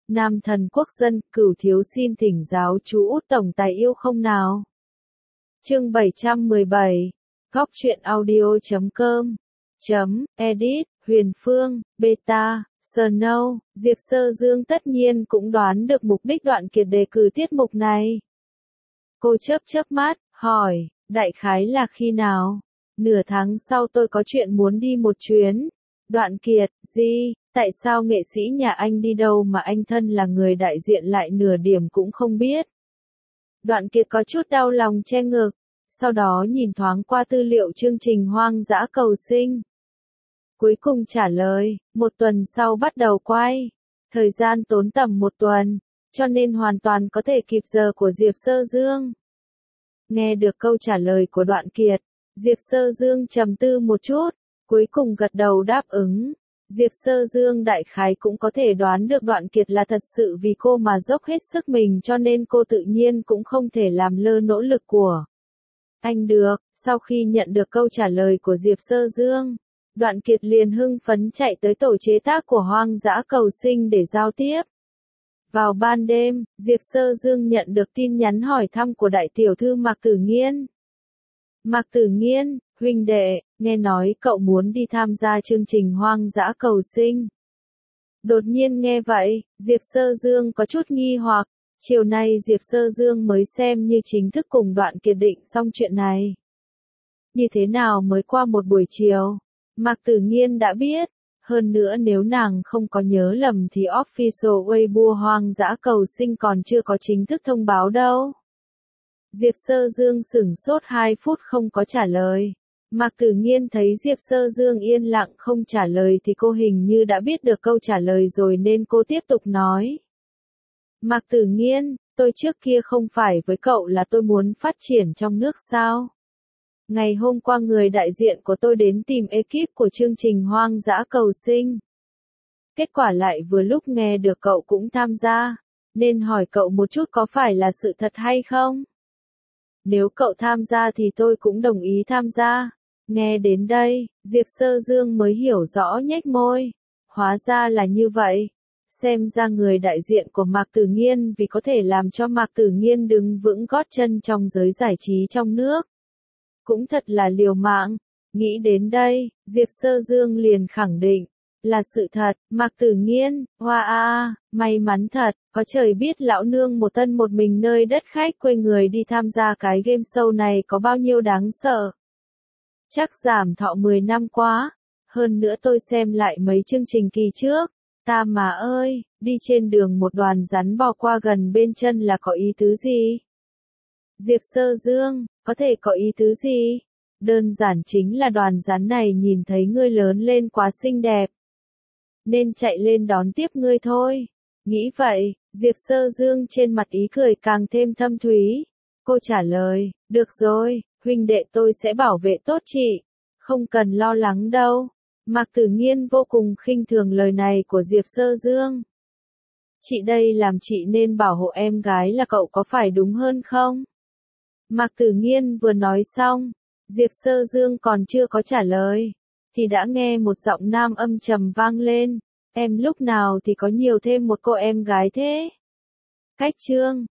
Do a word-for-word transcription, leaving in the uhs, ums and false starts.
Nam thần quốc dân, Cửu thiếu xin thỉnh giáo chú Út tổng tài yêu không nào. Chương bảy trăm mười bảy, góc truyện audio chấm com, chấm, edit, Huyền Phương, beta, Snow, Diệp Sơ Dương tất nhiên cũng đoán được mục đích Đoạn Kiệt đề cử tiết mục này. Cô chớp chớp mắt, hỏi, đại khái là khi nào? Nửa tháng sau tôi có chuyện muốn đi một chuyến. Đoạn Kiệt, gì? Tại sao nghệ sĩ nhà anh đi đâu mà anh thân là người đại diện lại nửa điểm cũng không biết? Đoạn Kiệt có chút đau lòng che ngực, sau đó nhìn thoáng qua tư liệu chương trình Hoang dã cầu sinh. Cuối cùng trả lời, một tuần sau bắt đầu quay. Thời gian tốn tầm một tuần, cho nên hoàn toàn có thể kịp giờ của Diệp Sơ Dương. Nghe được câu trả lời của Đoạn Kiệt, Diệp Sơ Dương trầm tư một chút, cuối cùng gật đầu đáp ứng. Diệp Sơ Dương đại khái cũng có thể đoán được Đoạn Kiệt là thật sự vì cô mà dốc hết sức mình, cho nên cô tự nhiên cũng không thể làm lơ nỗ lực của anh được. Sau khi nhận được câu trả lời của Diệp Sơ Dương, Đoạn Kiệt liền hưng phấn chạy tới tổ chế tác của Hoang dã cầu sinh để giao tiếp. Vào ban đêm, Diệp Sơ Dương nhận được tin nhắn hỏi thăm của đại tiểu thư Mạc Tử Nghiên. Mạc Tử Nghiên, huynh đệ, nghe nói cậu muốn đi tham gia chương trình Hoang dã cầu sinh. Đột nhiên nghe vậy, Diệp Sơ Dương có chút nghi hoặc, chiều nay Diệp Sơ Dương mới xem như chính thức cùng Đoạn Kiệt định xong chuyện này. Như thế nào mới qua một buổi chiều, Mạc Tử Nghiên đã biết, hơn nữa nếu nàng không có nhớ lầm thì official Weibo Hoang dã cầu sinh còn chưa có chính thức thông báo đâu. Diệp Sơ Dương sửng sốt hai phút không có trả lời. Mạc Tử Nghiên thấy Diệp Sơ Dương yên lặng không trả lời thì cô hình như đã biết được câu trả lời rồi nên cô tiếp tục nói. Mạc Tử Nghiên, tôi trước kia không phải với cậu là tôi muốn phát triển trong nước sao? Ngày hôm qua người đại diện của tôi đến tìm ekip của chương trình Hoang dã cầu sinh. Kết quả lại vừa lúc nghe được cậu cũng tham gia, nên hỏi cậu một chút có phải là sự thật hay không? Nếu cậu tham gia thì tôi cũng đồng ý tham gia. Nghe đến đây, Diệp Sơ Dương mới hiểu rõ nhếch môi. Hóa ra là như vậy. Xem ra người đại diện của Mạc Tử Nghiên vì có thể làm cho Mạc Tử Nghiên đứng vững gót chân trong giới giải trí trong nước. Cũng thật là liều mạng. Nghĩ đến đây, Diệp Sơ Dương liền khẳng định. Là sự thật, Mạc Tử Nghiên, hoa a, may mắn thật, có trời biết lão nương một thân một mình nơi đất khách quê người đi tham gia cái game show này có bao nhiêu đáng sợ. Chắc giảm thọ mười năm quá, hơn nữa tôi xem lại mấy chương trình kỳ trước, ta mà ơi, đi trên đường một đoàn rắn bò qua gần bên chân là có ý tứ gì? Diệp Sơ Dương, có thể có ý tứ gì? Đơn giản chính là đoàn rắn này nhìn thấy ngươi lớn lên quá xinh đẹp, nên chạy lên đón tiếp ngươi thôi. Nghĩ vậy, Diệp Sơ Dương trên mặt ý cười càng thêm thâm thúy. Cô trả lời, được rồi, huynh đệ tôi sẽ bảo vệ tốt chị, không cần lo lắng đâu. Mạc Tử Nghiên vô cùng khinh thường lời này của Diệp Sơ Dương. Chị đây làm chị nên bảo hộ em gái là cậu có phải đúng hơn không? Mạc Tử Nghiên vừa nói xong, Diệp Sơ Dương còn chưa có trả lời, thì đã nghe một giọng nam âm trầm vang lên. Em lúc nào thì có nhiều thêm một cô em gái thế? Cách chương,